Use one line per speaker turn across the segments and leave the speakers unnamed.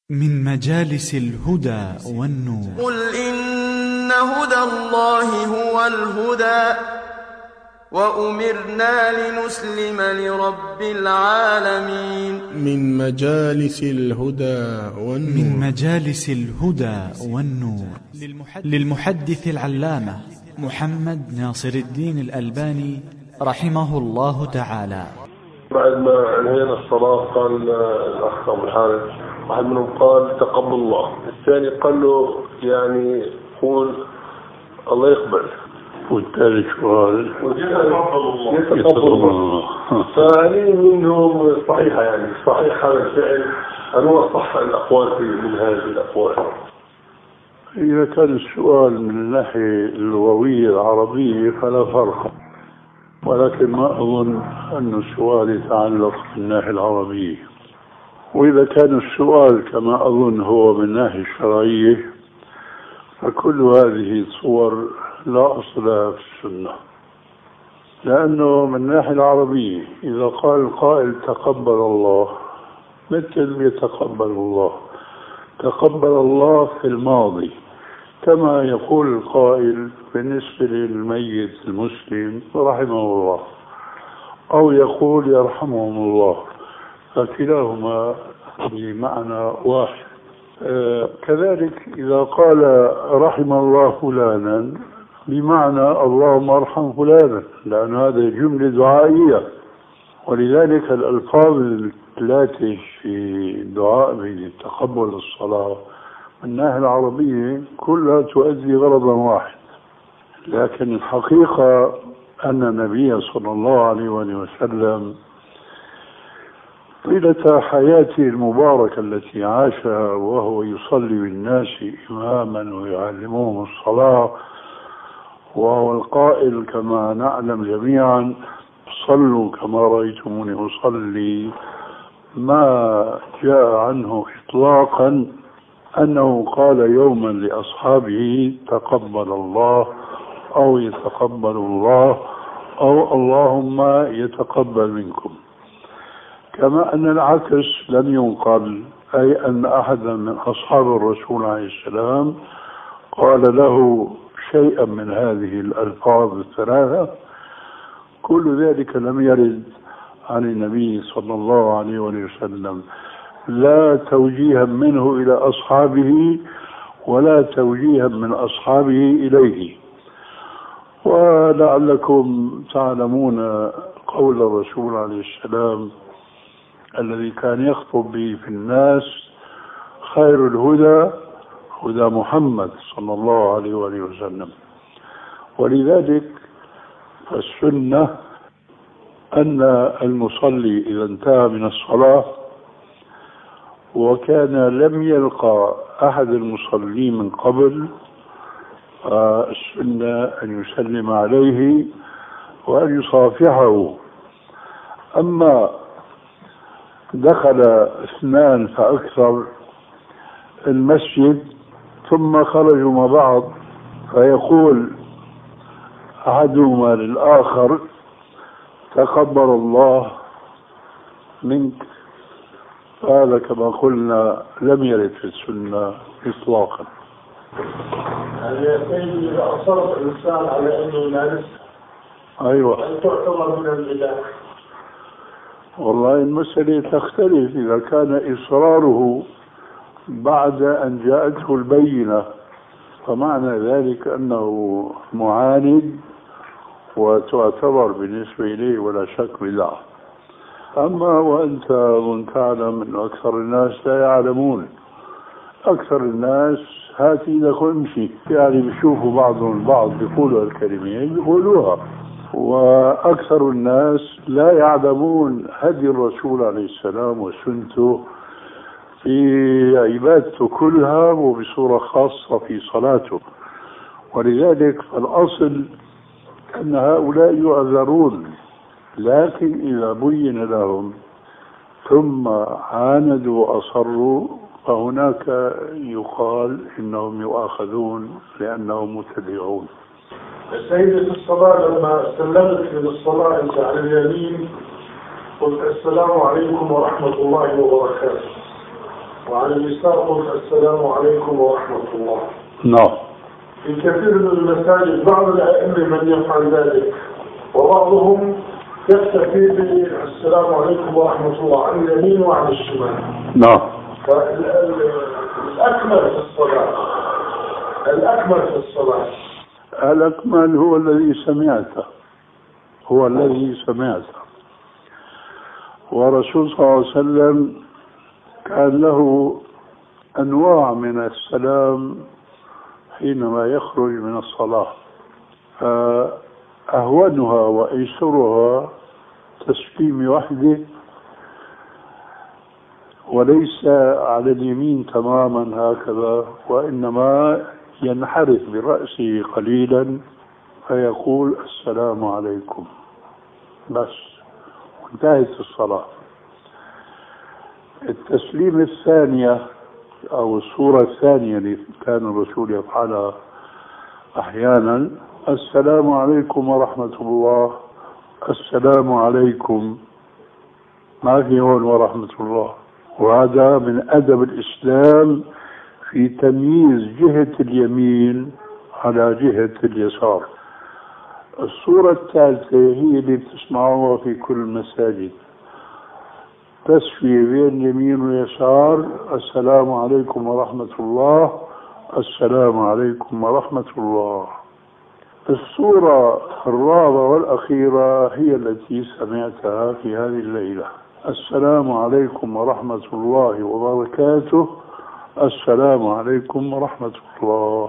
من مجالس الهدى والنور.
قل إن هدى الله هو الهدى وأمرنا لنسلم لرب العالمين.
من مجالس الهدى والنور.
من مجالس الهدى والنور للمحدث العلامة محمد ناصر الدين الألباني رحمه الله تعالى.
بعد ما انهينا الصلاة قال الأخ أبو الحارث واحد منهم قال تقبل الله، الثاني قال له يعني قول الله يقبل،
والثالث سؤال
يتقبل الله. فعليه منهم صحيحة، يعني صحيح هذا الفعل، هل هو صح الأقوال من هذه الأقوال؟
إذا كان السؤال من الناحية اللغوية العربية فلا فرق، ولكن ما أظن أن السؤال يتعلق بالناحية العربية. وإذا كان السؤال كما أظن هو من الناحية الشرعية فكل هذه الصور لا أصل لها في السنة، لأنه من الناحية العربية إذا قال القائل تقبل الله مثل يتقبل الله، تقبل الله في الماضي كما يقول القائل بالنسبة للميت المسلم رحمه الله، أو يقول يرحمهم الله، فكلاهما بمعنى واحد. كذلك إذا قال رحم الله فلانا بمعنى اللهم ارحم فلانا، لأن هذا جملة دعائية، ولذلك الألفاظ التي في دعاء بتقبل الصلاة من الناحية العربية كلها تؤدي غرضا واحد. لكن الحقيقة أن النبي صلى الله عليه وسلم طيلة حياته المباركة التي عاشها وهو يصلي بالناس إماما ويعلمهم الصلاة، وهو القائل كما نعلم جميعا صلوا كما رأيتموني أصلي، ما جاء عنه إطلاقا أنه قال يوما لأصحابه تقبل الله أو يتقبل الله أو اللهم يتقبل منكم. كما أن العكس لم ينقل، أي أن أحدا من أصحاب الرسول عليه السلام قال له شيئا من هذه الألفاظ الثلاثة، كل ذلك لم يرد عن النبي صلى الله عليه وسلم، لا توجيها منه إلى أصحابه ولا توجيها من أصحابه إليه. ولعلكم تعلمون قول الرسول عليه السلام الذي كان يخطب به في الناس خير الهدى هدى محمد صلى الله عليه وسلم. ولذلك فالسنة أن المصلي إذا انتهى من الصلاة وكان لم يلقى أحد المصلين من قبل، السنة أن يسلم عليه وأن يصافحه. أما دخل اثنان فأكثر المسجد ثم خرجوا مع بعض فيقول أحدهما للآخر تقبل الله منك، هذا كما قلنا لم يرد في السنة إطلاقا.
يعني إذا أصرف الإنسان على أنه يمارس
أيوة
تعتبر من البدع؟
والله المسألة تختلف. إذا كان إصراره بعد أن جاءته البينة فمعنى ذلك أنه معاند وتعتبر بالنسبة إليه ولا شك بدعة. أما وأنت تعلم أن أكثر الناس لا يعلمون، أكثر الناس هاتي لك امشي، يعني بيشوفوا بعضهم البعض بيقولوا الكلمين بيقولوها، وأكثر الناس لا يعلمون هدي الرسول عليه السلام وسنته في عبادته كلها وبصورة خاصة في صلاته. ولذلك فالأصل أن هؤلاء يعذرون، لكن إذا بين لهم ثم عاندوا وأصروا فهناك يقال إنهم يؤاخذون لأنهم متبعون.
السيدة في الصلاة لما سلمت من الصلاة أنت على اليمين قلت السلام عليكم ورحمة الله وبركاته، وعلى اليسار قل السلام عليكم ورحمة الله.
نعم.
في كثير من المساجد بعض الأئمة من يفعل ذلك، وبعضهم يكتفي بالسلام عليكم ورحمة الله عن اليمين وعن الشمال.
نعم.
الأكمل في الصلاة
الأكمل هو الذي سمعته، ورسول صلى الله عليه وسلم كان له أنواع من السلام حينما يخرج من الصلاة، فأهونها وأيسرها تسليم وحده، وليس على اليمين تماما هكذا، وإنما ينحرف برأسه قليلا فيقول السلام عليكم بس، وانتهت الصلاة. التسليم الثانية أو الصورة الثانية اللي كان الرسول يفعلها أحيانا: السلام عليكم ورحمة الله، السلام عليكم، ما في هون ورحمة الله. وهذا من أدب الإسلام في تمييز جهة اليمين على جهة اليسار. الصورة الثالثة هي اللي بتسمعوها في كل المساجد، تسوية بين اليمين واليسار: السلام عليكم ورحمة الله، السلام عليكم ورحمة الله. الصورة الرابعة والأخيرة هي التي سمعتها في هذه الليلة: السلام عليكم ورحمة الله وبركاته، السلام عليكم ورحمة الله.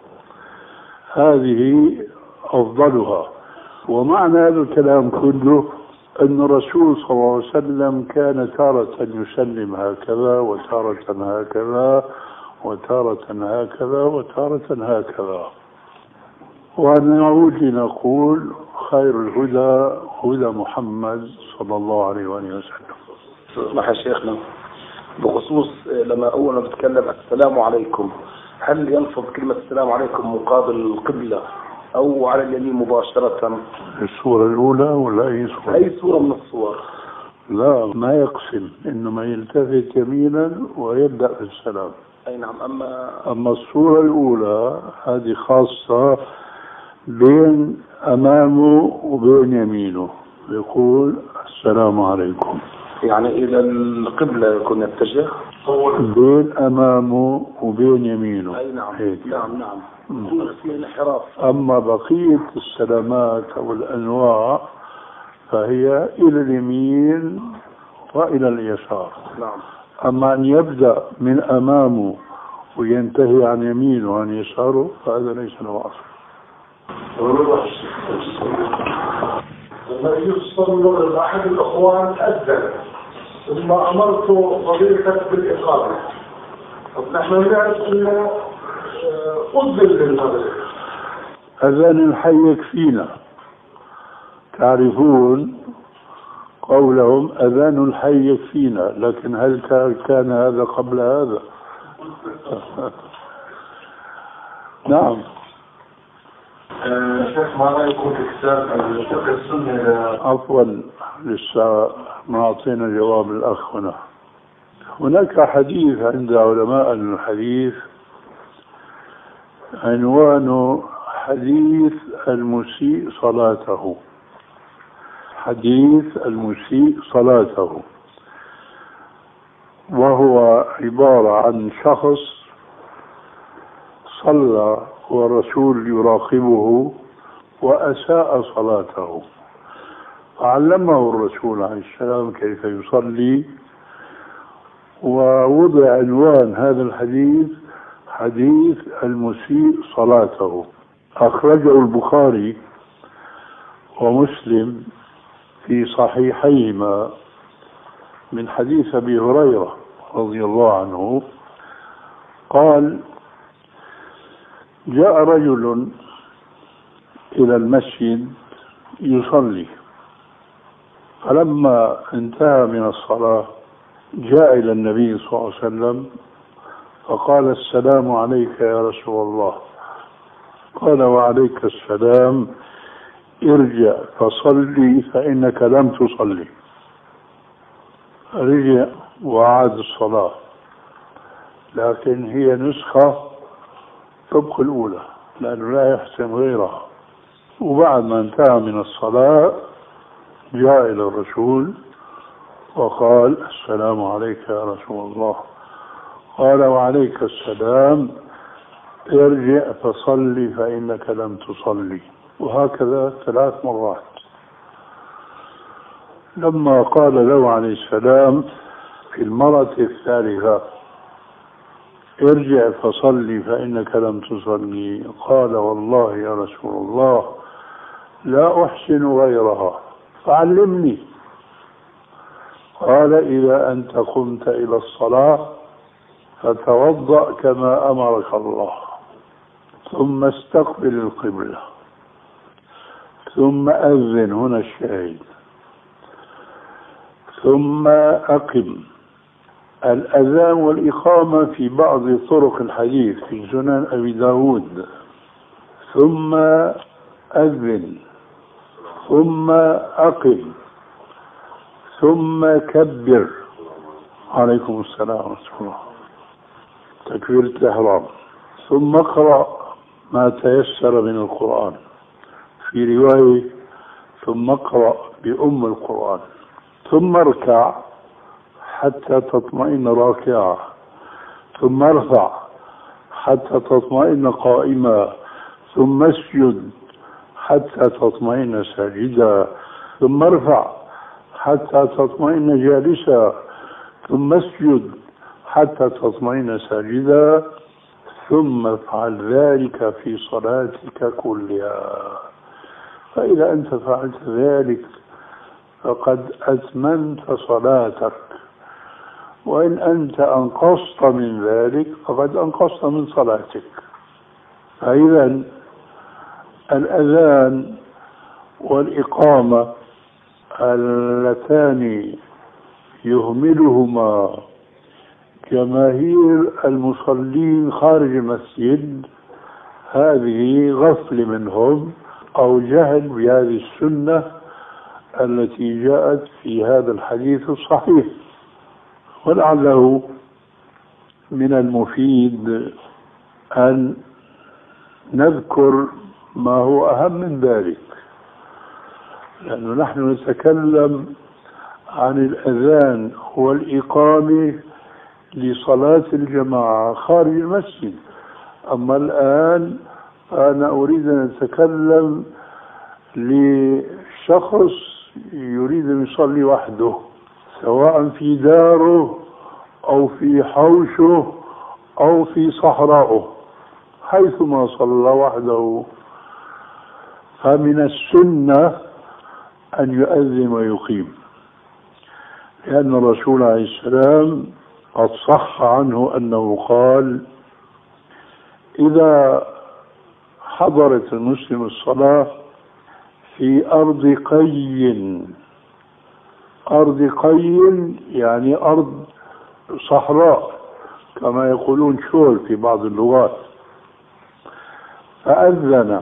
هذه أفضلها. ومعنى هذا الكلام كله أن الرسول صلى الله عليه وسلم كان تارة يسلم هكذا، وتارة هكذا، وتارة هكذا، وتارة هكذا. ونعود لنقول: خير الهدى هدى محمد صلى الله عليه وآله وسلم.
اسمح يا شيخنا، بخصوص لما أول ما بتكلم السلام عليكم، هل ينفض كلمة السلام عليكم مقابل القبلة أو على اليمين مباشرة؟
الصورة الأولى ولا أي صورة؟
أي صورة من الصور.
لا، ما يقسم، إنما يلتفت يمينا ويبدأ في السلام.
أي نعم.
أما الصورة الأولى هذه خاصة بين أمامه وبين يمينه، يقول السلام عليكم،
يعني إلى القبلة يكون يتجه
بين أمامه وبين يمينه.
أي نعم. نعم. في الانحراف.
أما بقية السلامات أو الأنواع فهي إلى اليمين وإلى اليسار.
نعم.
أما أن يبدأ من أمامه وينتهي عن يمينه وعن يساره فهذا ليس له أصل.
لما يصل أحد الأخوان أذن ثم أمرت فضيلتك بالإقامة، نحن نعرف أنه أذن للمغرب.
أذان الحي يكفينا، تعرفون قولهم أذان الحي يكفينا، لكن هل كان هذا قبل هذا؟ نعم.
شيخ، ما رأيكم في كتاب الفقه السني؟
عفوا، لسه ما أعطينا جواب الأخ هنا. هناك حديث عند علماء الحديث عنوانه حديث المسيء صلاته. حديث المسيء صلاته، وهو عبارة عن شخص صلى والرسول يراقبه وأساء صلاته، فعلمه الرسول عليه السلام كيف يصلي، ووضع عنوان هذا الحديث حديث المسيء صلاته. أخرجه البخاري ومسلم في صحيحيهما من حديث أبي هريرة رضي الله عنه قال: جاء رجل إلى المسجد يصلي، فلما انتهى من الصلاة جاء إلى النبي صلى الله عليه وسلم فقال: السلام عليك يا رسول الله. قال: وعليك السلام، ارجع فصلي فإنك لم تصلي. رجع وعاد الصلاة لكن هي نسخة طبق الأولى لأنه لا يحسن غيرها. وبعد ما انتهى من الصلاة جاء إلى الرسول وقال: السلام عليك يا رسول الله. قال: وعليك السلام، ارجع فصلي فإنك لم تصلي. وهكذا 3 مرات. لما قال له عليه السلام في المرة الثالثة: ارجع فصلي فإنك لم تصلي، قال: والله يا رسول الله لا أحسن غيرها فعلمني. قال: إذا أنت قمت إلى الصلاة فتوضأ كما أمرك الله، ثم استقبل القبلة، ثم أذن، هنا الشاهد، ثم أقم. الأذان والإقامة في بعض طرق الحديث في سنن أبي داود. ثم أذن، ثم أقم، ثم كبر. عليكم السلام ورحمة الله. تكبيرة الإحرام. ثم اقرأ ما تيسر من القرآن. في رواية: ثم اقرأ بأم القرآن. ثم اركع حتى تطمئن راكعا، ثم ارفع حتى تطمئن قائما، ثم اسجد حتى تطمئن ساجدا، ثم ارفع حتى تطمئن جالسا، ثم اسجد حتى تطمئن ساجدا، ثم افعل ذلك في صلاتك كلها. فإذا أنت فعلت ذلك فقد أتممت صلاتك، وإن أنت أنقصت من ذلك فقد أنقصت من صلاتك. فإذا الأذان والإقامة اللتان يهملهما جماهير المصلين خارج المسجد هذه غفل منهم أو جهل بهذه السنة التي جاءت في هذا الحديث الصحيح. ولعله من المفيد أن نذكر ما هو أهم من ذلك، لأنه نحن نتكلم عن الأذان والإقامة لصلاة الجماعة خارج المسجد. أما الآن أنا أريد أن أتكلم لشخص يريد أن يصلي وحده، سواء في داره أو في حوشه أو في صحراءه، حيثما صلى وحده فمن السنة أن يؤذن ويقيم، لأن الرسول عليه السلام قد صح عنه أنه قال: إذا حضرت المسلم الصلاة في أرض قي يعني أرض صحراء كما يقولون شول في بعض اللغات، فأذن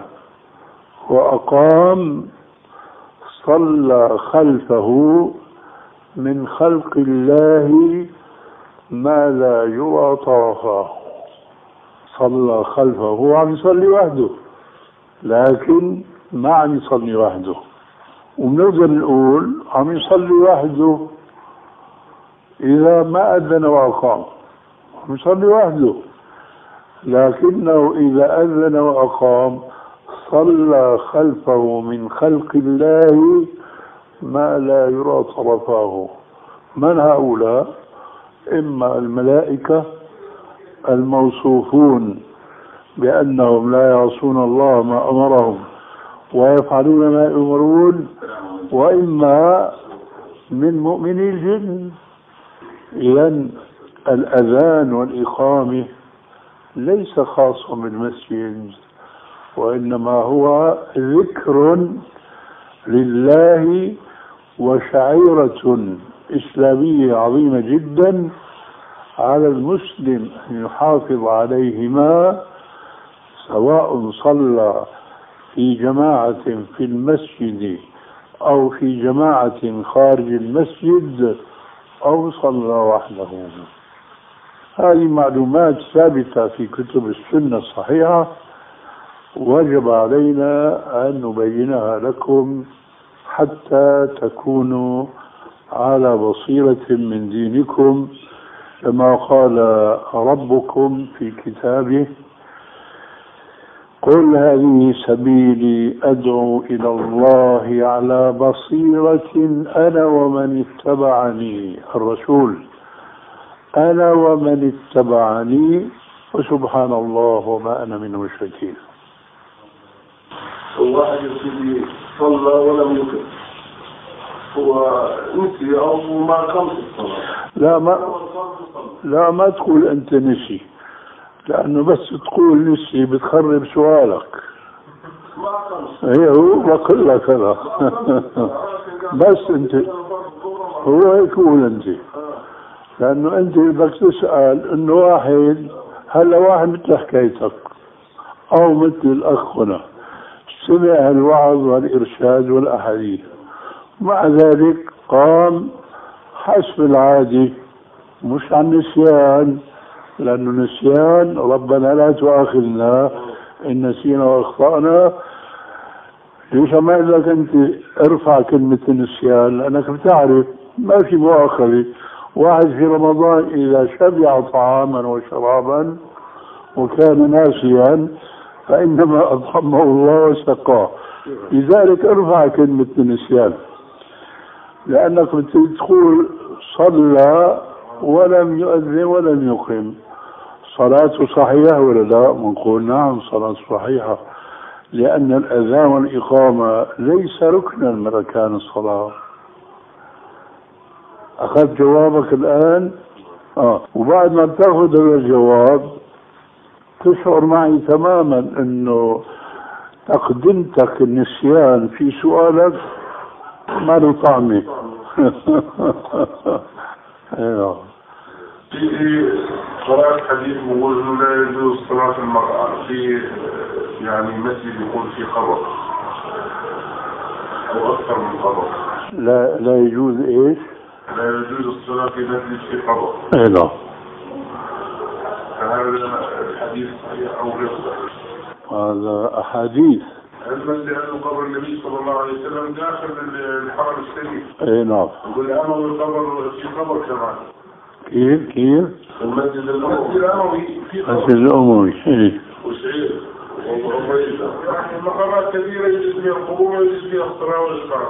وأقام، صلى خلفه من خلق الله ما لا يرى طرفاه. صلى خلفه، هو عم يصلي وحده لكن ما عم يصلي وحده، وبنقدر نقول عم يصلي وحده إذا ما أذن وأقام، عم يصلي وحده، لكنه إذا أذن وأقام صلى خلفه من خلق الله ما لا يرى طرفاه. من هؤلاء؟ إما الملائكة الموصوفون بأنهم لا يعصون الله ما أمرهم ويفعلون ما يؤمرون، وإما من مؤمني الجن. إذن الأذان والإقامة ليس خاصا بالمسجد، وإنما هو ذكر لله وشعيرة إسلامية عظيمة جدا على المسلم أن يحافظ عليهما، سواء صلى في جماعة في المسجد أو في جماعة خارج المسجد أو صلى وحده. هذه معلومات ثابتة في كتب السنة الصحيحة، وجب علينا أن نبينها لكم حتى تكونوا على بصيرة من دينكم، كما قال ربكم في كتابه: قل هذه سبيلي أدعو إلى الله على بصيرة أنا ومن اتبعني. الرسول: أنا ومن اتبعني، وسبحان الله وما أنا من المشركين.
واحد يبتدي صلى ولم يكن، هو نسي أو ما قام في الصلاة.
لا ما تقول أنت نسي، لأنه بس تقول نسي بتخرب سؤالك. هو بقول لك هذا بس أنت هو يقول أنت، لأنه أنت بدك تسأل إنه واحد هلا واحد مثل حكايتك أو مثل الأخ هنا سمع الوعظ والإرشاد والأحاديث، مع ذلك قام حسب العادي، مش عن نسيان، لأنه نسيان ربنا لا تؤاخذنا إن نسينا وأخطأنا. ليش ما لك أنت ارفع كلمة النسيان؟ لأنك بتعرف ما في مؤاخذة. واحد في رمضان إذا شبع طعاما وشرابا وكان ناسيا فإنما أطعمه الله وسقاه، لذلك ارفع كلمة النسيان، لأنك بتقول صلى ولم يؤذن ولم يقم، صلاته صحيحة ولا لا؟ بنقول نعم صلاة صحيحة، لأن الأذان والإقامة ليس ركنا من أركان الصلاة. أخذت جوابك الآن؟ وبعد ما تأخذ هذا الجواب تشعر معي تماما أنه تقدمتك النسيان في سؤالك ما له طعمه.
في قراءة حديث بيقول إنه لا يجوز صلاة المرأة في يعني مسجد يكون في قبر أو أكثر من قبر.
لا يجوز إيش؟
لا يجوز الصلاة في مسجد في قبر.
لا.
فهذا الحديث صحيح أو غير صحيح؟
هذا أحاديث.
المسجد أنه قبر النبي صلى الله عليه وسلم داخل الحرم الشريف.
نعم.
يقول الأموي القبر في قبر كمان.
كيف؟
المسجد الأموي في قبر.
المسجد الأموي.
وشعير. يعني مقامات كثيرة يجوز فيها القبور ويجوز فيها الصلاة والإقامة.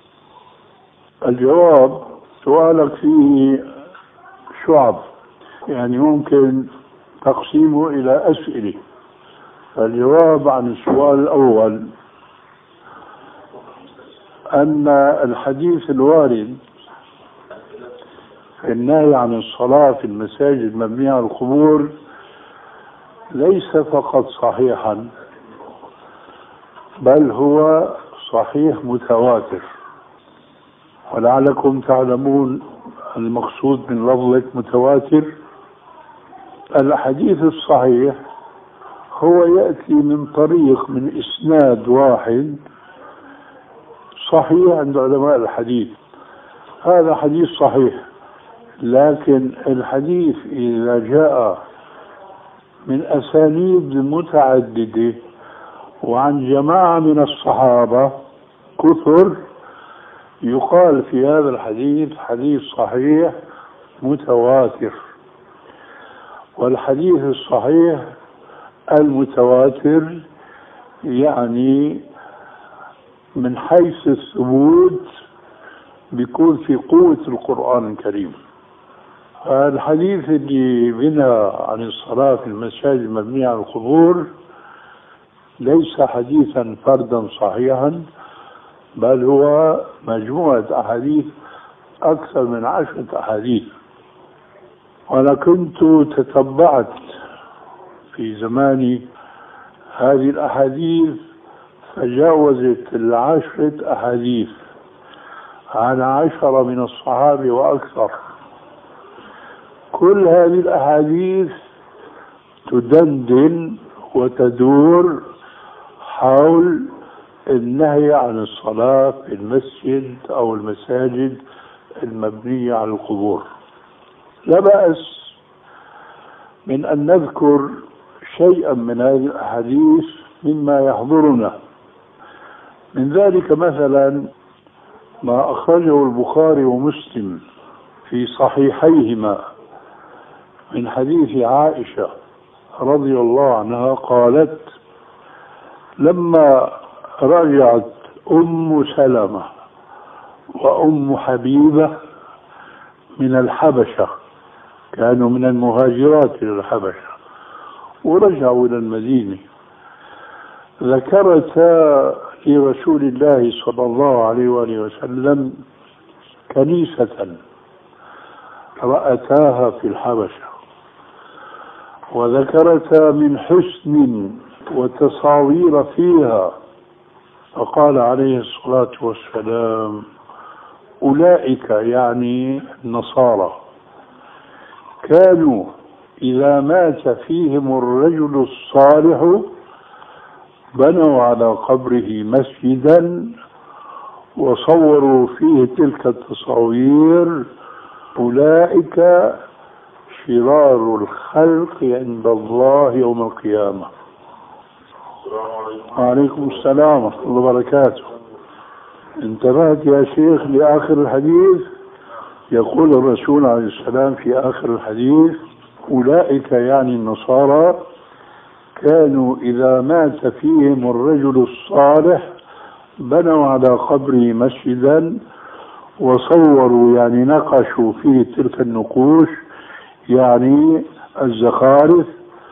الجواب سؤالك فيه شعب، يعني ممكن تقسيمه إلى أسئلة. الجواب عن السؤال الأول أن الحديث الوارد في النهي عن الصلاة في المساجد المبنية على القبور ليس فقط صحيحا، بل هو صحيح متواتر. ولعلكم تعلمون المقصود من لفظة متواتر. الحديث الصحيح هو يأتي من طريق من إسناد واحد صحيح عند علماء الحديث، هذا حديث صحيح. لكن الحديث إذا جاء من أسانيد متعددة وعن جماعة من الصحابة كثر، يقال في هذا الحديث حديث صحيح متواتر. والحديث الصحيح المتواتر يعني من حيث الثبوت بيكون في قوة القرآن الكريم. الحديث اللي بنا عن الصلاة في المساجد المبنية على القبور ليس حديثا فردا صحيحا، بل هو مجموعة أحاديث أكثر من 10 أحاديث. وأنا كنت تتبعت في زماني هذه الأحاديث فجاوزت 10 أحاديث عن 10 من الصحابة وأكثر. كل هذه الأحاديث تدندن وتدور حول النهي عن الصلاة في المسجد أو المساجد المبنية على القبور. لا بأس من أن نذكر شيئا من هذه الأحاديث مما يحضرنا. من ذلك مثلا ما أخرجه البخاري ومسلم في صحيحيهما من حديث عائشة رضي الله عنها قالت: لما رجعت أم سلمة وأم حبيبة من الحبشة، كانوا من المهاجرات إلى الحبشة ورجعوا إلى المدينة، ذكرتا لرسول الله صلى الله عليه وآله وسلم كنيسة رأتاها في الحبشة، وذكرتا من حسن وتصاوير فيها، فقال عليه الصلاة والسلام: أولئك يعني النصارى كانوا إذا مات فيهم الرجل الصالح بنوا على قبره مسجدا وصوروا فيه تلك التصاوير، أولئك شرار الخلق عند الله يوم القيامة. وعليكم السلام ورحمة الله وبركاته. انتبهت يا شيخ لآخر الحديث؟ يقول الرسول عليه السلام في آخر الحديث: أولئك يعني النصارى كانوا إذا مات فيهم الرجل الصالح بنوا على قبره مسجدا وصوروا يعني نقشوا فيه تلك النقوش يعني الزخارف،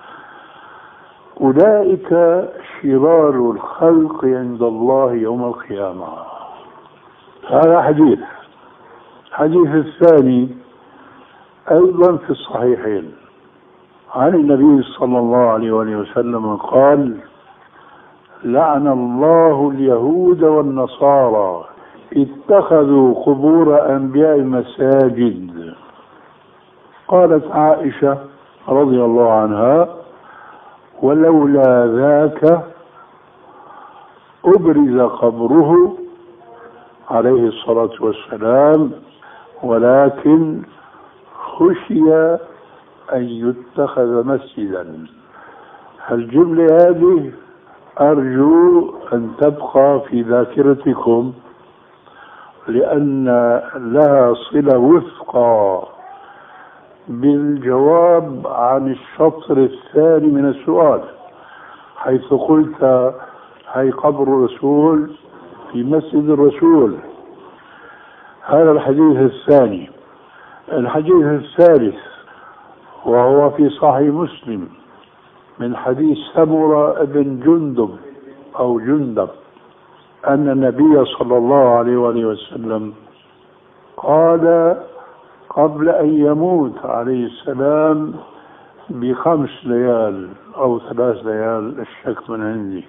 أولئك شرار الخلق عند الله يوم القيامة. هذا حديث. الحديث الثاني أيضا في الصحيحين عن النبي صلى الله عليه وسلم قال: لعن الله اليهود والنصارى اتخذوا قبور أنبياء مساجد. قالت عائشة رضي الله عنها: ولولا ذاك أبرز قبره عليه الصلاة والسلام، ولكن خشي أن يتخذ مسجدا. الجملة هذه أرجو أن تبقى في ذاكرتكم، لأن لها صلة وثقى بالجواب عن الشطر الثاني من السؤال، حيث قلت: هي قبر الرسول في مسجد الرسول. هذا الحديث الثاني. الحديث الثالث وهو في صحيح مسلم من حديث سمرة بن جندب أو جندب أن النبي صلى الله عليه وسلم قال قبل أن يموت عليه السلام ب5 ليال أو 3 ليال، الشك من عندي: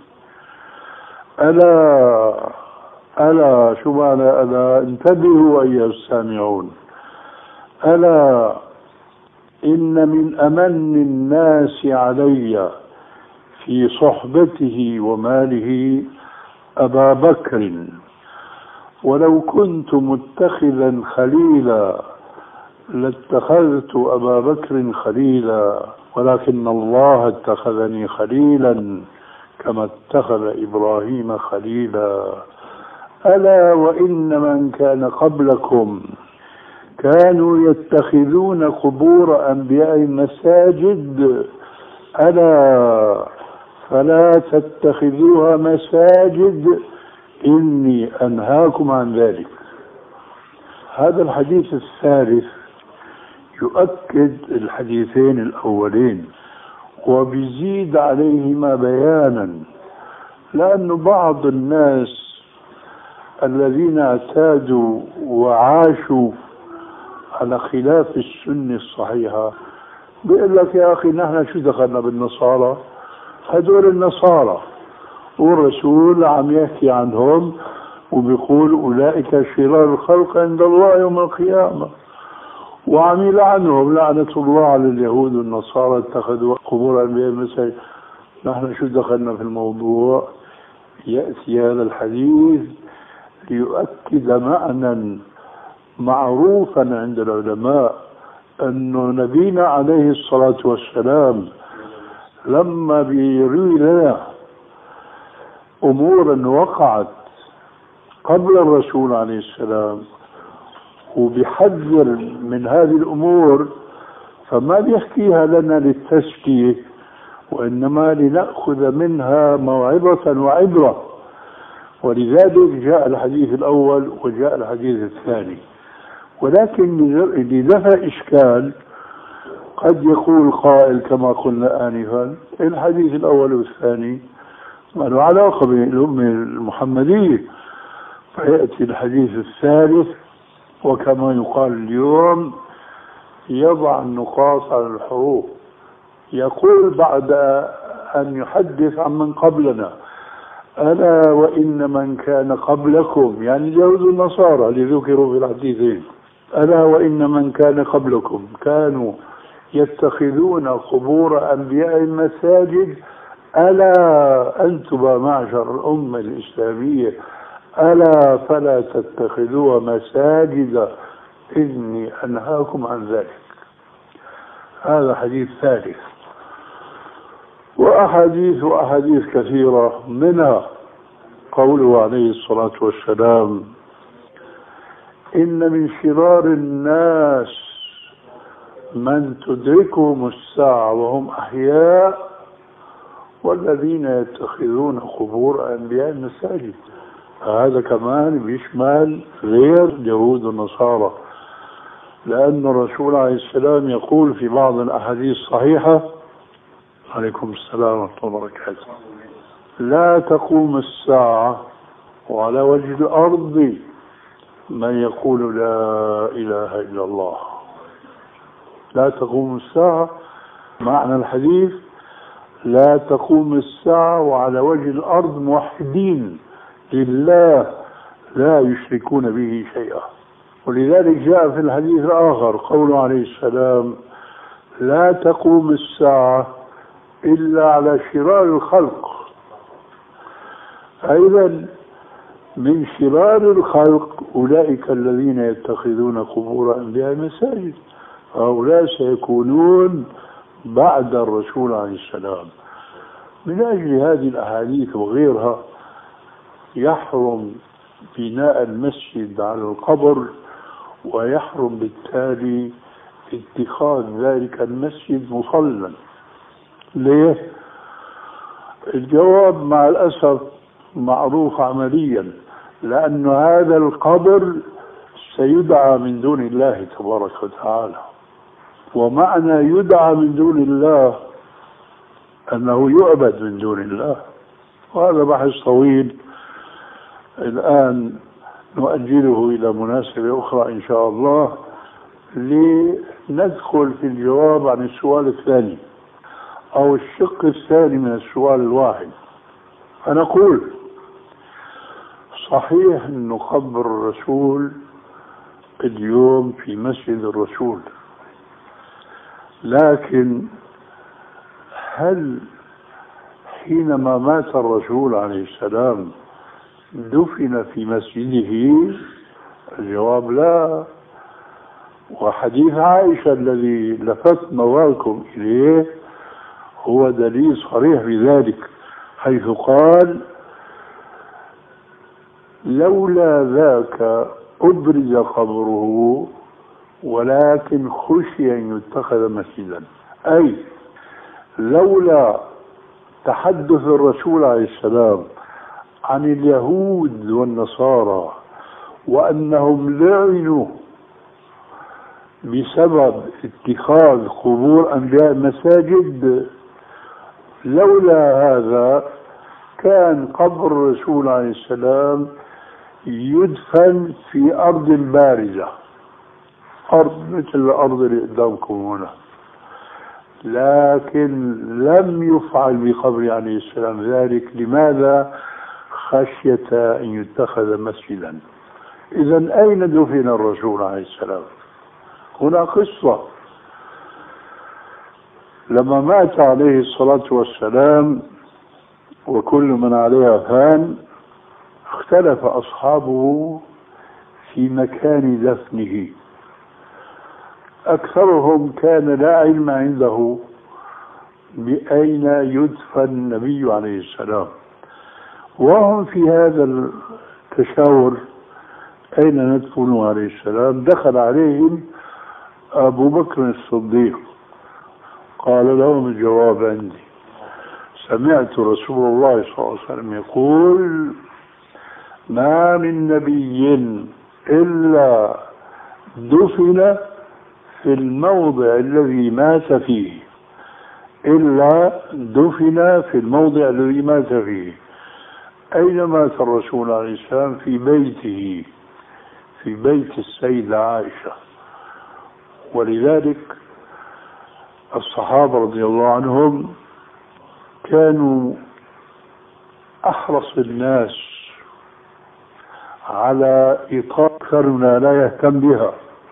ألا شو معنى ألا؟ انتبهوا أيها السامعون. ألا إن من أمن الناس علي في صحبته وماله أبا بكر، ولو كنت متخذا خليلا لاتخذت أبا بكر خليلا، ولكن الله اتخذني خليلا كما اتخذ إبراهيم خليلا. ألا وإن من كان قبلكم كانوا يتخذون قبور أنبياء مساجد، ألا فلا تتخذوها مساجد إني أنهاكم عن ذلك. هذا الحديث الثالث يؤكد الحديثين الأولين وبيزيد عليهما بيانا، لأن بعض الناس الذين اعتادوا وعاشوا على خلاف السنة الصحيحة بيقول لك: يا أخي نحن شو دخلنا بالنصارى؟ هدول النصارى، والرسول عم يحكي عنهم وبيقول أولئك شرار الخلق عند الله يوم القيامة، وعم يلعنهم لعنة الله على اليهود والنصارى اتخذوا قبور أنبياء مساجد. نحن شو دخلنا في الموضوع؟ يأتي هذا الحديث ليؤكد معنى معروفا عند العلماء أن نبينا عليه الصلاة والسلام لما بيروي لنا أمورا وقعت قبل الرسول عليه السلام وبيحذر من هذه الأمور، فما بيحكيها لنا للتزكية، وإنما لنأخذ منها موعظة وعبرة. ولذلك جاء الحديث الأول وجاء الحديث الثاني. ولكن لدفع إشكال قد يقول قائل كما قلنا آنفا الحديث الأول والثاني ما له علاقة بالأمة المحمدية، فيأتي الحديث الثالث وكما يقال اليوم يضع النقاط على الحروف، يقول بعد أن يحدث عن من قبلنا ألا وإن من كان قبلكم، يعني اليهود والنصارى اللي ذكروا في الحديثين، ألا وإن من كان قبلكم كانوا يتخذون قبور أنبياء مساجد، ألا أنتم معشر الأمة الإسلامية ألا فلا تتخذوها مساجد إني أنهاكم عن ذلك. هذا حديث ثالث. وأحاديث كثيرة، منها قوله عليه الصلاة والسلام إن من شرار الناس من تدركهم الساعة وهم أحياء والذين يتخذون قبور أنبياء مساجد. هذا كمان بيشمل غير اليهود والنصارى، لأن الرسول عليه السلام يقول في بعض الأحاديث الصحيحة عليكم السلام ورحمة الله وبركاته لا تقوم الساعة وعلى وجه الأرض من يقول لا إله إلا الله. لا تقوم الساعة، معنى الحديث لا تقوم الساعة وعلى وجه الأرض موحدين لله لا يشركون به شيئا. ولذلك جاء في الحديث الآخر قوله عليه السلام لا تقوم الساعة إلا على شرار الخلق. أيضا من شرار الخلق أولئك الذين يتخذون قبور أنبياء مساجد، هؤلاء سيكونون بعد الرسول عليه السلام. من أجل هذه الأحاديث وغيرها يحرم بناء المسجد على القبر، ويحرم بالتالي اتخاذ ذلك المسجد مصلى. ليه؟ الجواب مع الأسف معروف عمليا، لأن هذا القبر سيدعى من دون الله تبارك وتعالى، ومعنى يدعى من دون الله أنه يعبد من دون الله، وهذا بحث طويل الآن نؤجله إلى مناسبة أخرى إن شاء الله لندخل في الجواب عن السؤال الثاني أو الشق الثاني من السؤال الواحد. فنقول صحيح أن قبر الرسول اليوم في مسجد الرسول، لكن هل حينما مات الرسول عليه السلام دفن في مسجده؟ الجواب لا. وحديث عائشة الذي لفت نظركم إليه هو دليل صريح بذلك، حيث قال لولا ذاك أبرز قبره ولكن خشي أن يتخذ مسجدا. أي لولا تحدث الرسول عليه السلام عن اليهود والنصارى وأنهم لعنوا بسبب اتخاذ قبور أنبياء مساجد، لولا هذا كان قبر الرسول عليه السلام يدفن في أرض بارزة، أرض مثل الأرض اللي قدامكم هنا، لكن لم يفعل بقبر عليه السلام ذلك. لماذا؟ خشية أن يتخذ مسجدا. إذن أين دفن الرسول عليه السلام؟ هنا قصة. لما مات عليه الصلاة والسلام وكل من عليها فان، اختلف أصحابه في مكان دفنه. أكثرهم كان لا علم عنده بأين يدفن النبي عليه السلام، وهم في هذا التشاور أين ندفن عليه السلام. دخل عليهم أبو بكر الصديق قال لهم الجواب عندي، سمعت رسول الله صلى الله عليه وسلم يقول ما من نبي إلا دفن في الموضع الذي مات فيه، إلا دفن في الموضع الذي مات فيه. أين مات الرسول عليه السلام؟ في بيته، في بيت السيدة عائشة. ولذلك الصحابة رضي الله عنهم كانوا أحرص الناس على إيقاف أكثرنا لا يهتم بها.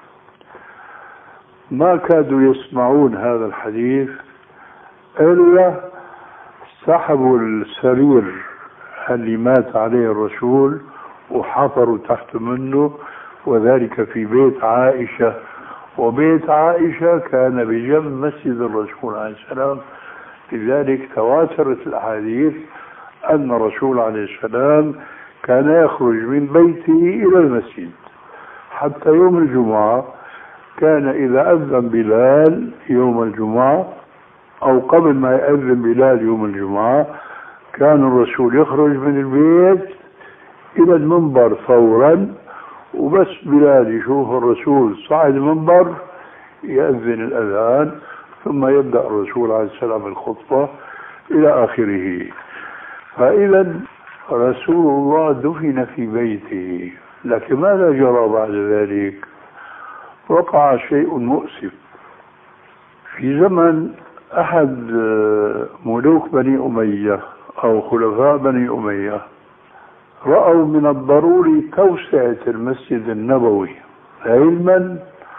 ما كادوا يسمعون هذا الحديث إلا سحبوا السرير اللي مات عليه الرسول وحفروا تحت منه، وذلك في بيت عائشة. وبيت عائشة كان بجنب مسجد الرسول عليه السلام، لذلك تواترت الأحاديث أن الرسول عليه السلام كان يخرج من بيته إلى المسجد. حتى يوم الجمعة كان إذا أذن بلال يوم الجمعة أو قبل ما يأذن بلال يوم الجمعة كان الرسول يخرج من البيت إلى المنبر فورا، وبس بلال يشوف الرسول صعد المنبر يأذن الأذان، ثم يبدأ الرسول عليه السلام الخطبة إلى آخره. فإذا رسول الله دفن في بيته. لكن ماذا جرى بعد ذلك؟ وقع شيء مؤسف. في زمن أحد ملوك بني أمية أو خلفاء بني أمية رأوا من الضروري توسعة المسجد النبوي، علما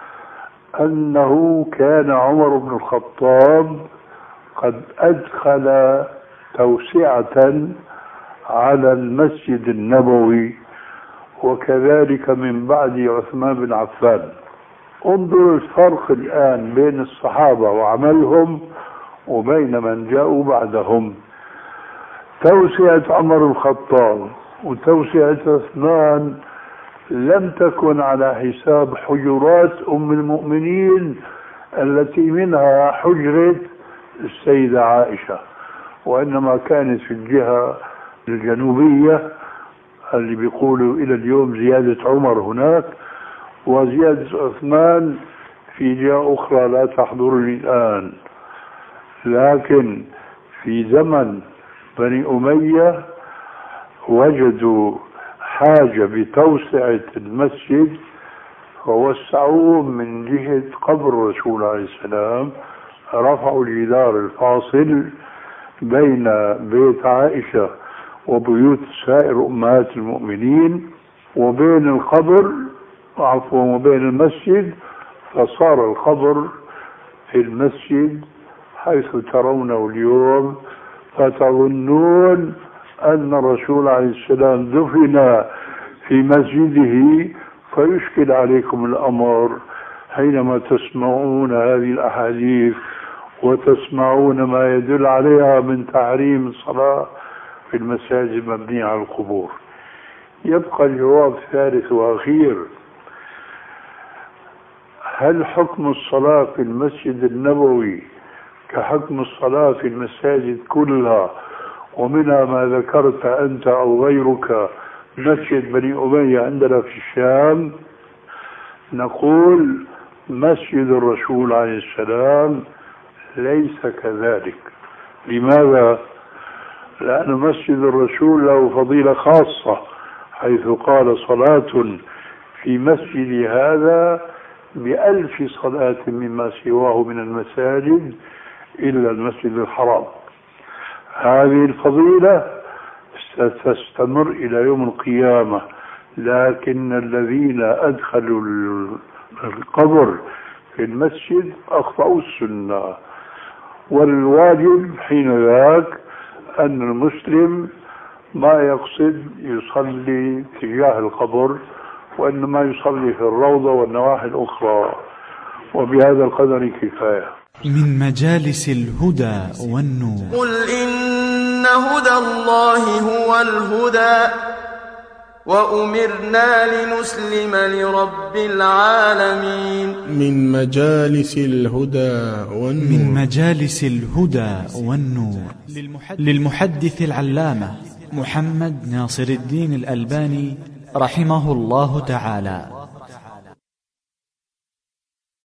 أنه كان عمر بن الخطاب قد أدخل توسعة على المسجد النبوي، وكذلك من بعد عثمان بن عفان. انظروا الفرق الآن بين الصحابة وعملهم وبين من جاءوا بعدهم. توسعة عمر بن الخطاب وتوسعة عثمان لم تكن على حساب حجرات أم المؤمنين التي منها حجرة السيدة عائشة، وإنما كانت في الجهة الجنوبية اللي بيقولوا إلى اليوم زيادة عمر هناك، وزيادة عثمان في جهة أخرى لا تحضرني الآن. لكن في زمن بني أمية وجدوا حاجة بتوسعة المسجد فوسعوه من جهة قبر الرسول عليه السلام، رفعوا الجدار الفاصل بين بيت عائشة وبيوت سائر أمهات المؤمنين وبين القبر وبين المسجد، فصار القبر في المسجد حيث ترونه اليوم، فتظنون أن الرسول عليه السلام دفن في مسجده، فيشكل عليكم الأمر حينما تسمعون هذه الأحاديث وتسمعون ما يدل عليها من تحريم الصلاة في المساجد المبنية على القبور. يبقى الجواب الثالث وأخير: هل حكم الصلاة في المسجد النبوي كحكم الصلاة في المساجد كلها، ومنها ما ذكرت أنت أو غيرك مسجد بني أمية عندنا في الشام؟ نقول مسجد الرسول عليه السلام ليس كذلك. لماذا؟ لأن مسجد الرسول له فضيلة خاصة، حيث قال صلاة في مسجد هذا ب1000 صلاة مما سواه من المساجد إلا المسجد الحرام. هذه الفضيلة ستستمر إلى يوم القيامة، لكن الذين أدخلوا القبر في المسجد أخطأوا السنة. والواجب حين ذاك أن المسلم ما يقصد يصلي تجاه القبر، وإنما يصلي في الروضة والنواحي الأخرى. وبهذا القدر كفاية.
من مجالس الهدى والنور.
قل إن هدى الله هو الهدى وأمرنا لنسلم لرب العالمين.
من مجالس الهدى والنور.
من مجالس الهدى والنور للمحدث العلامة محمد ناصر الدين الألباني رحمه الله تعالى.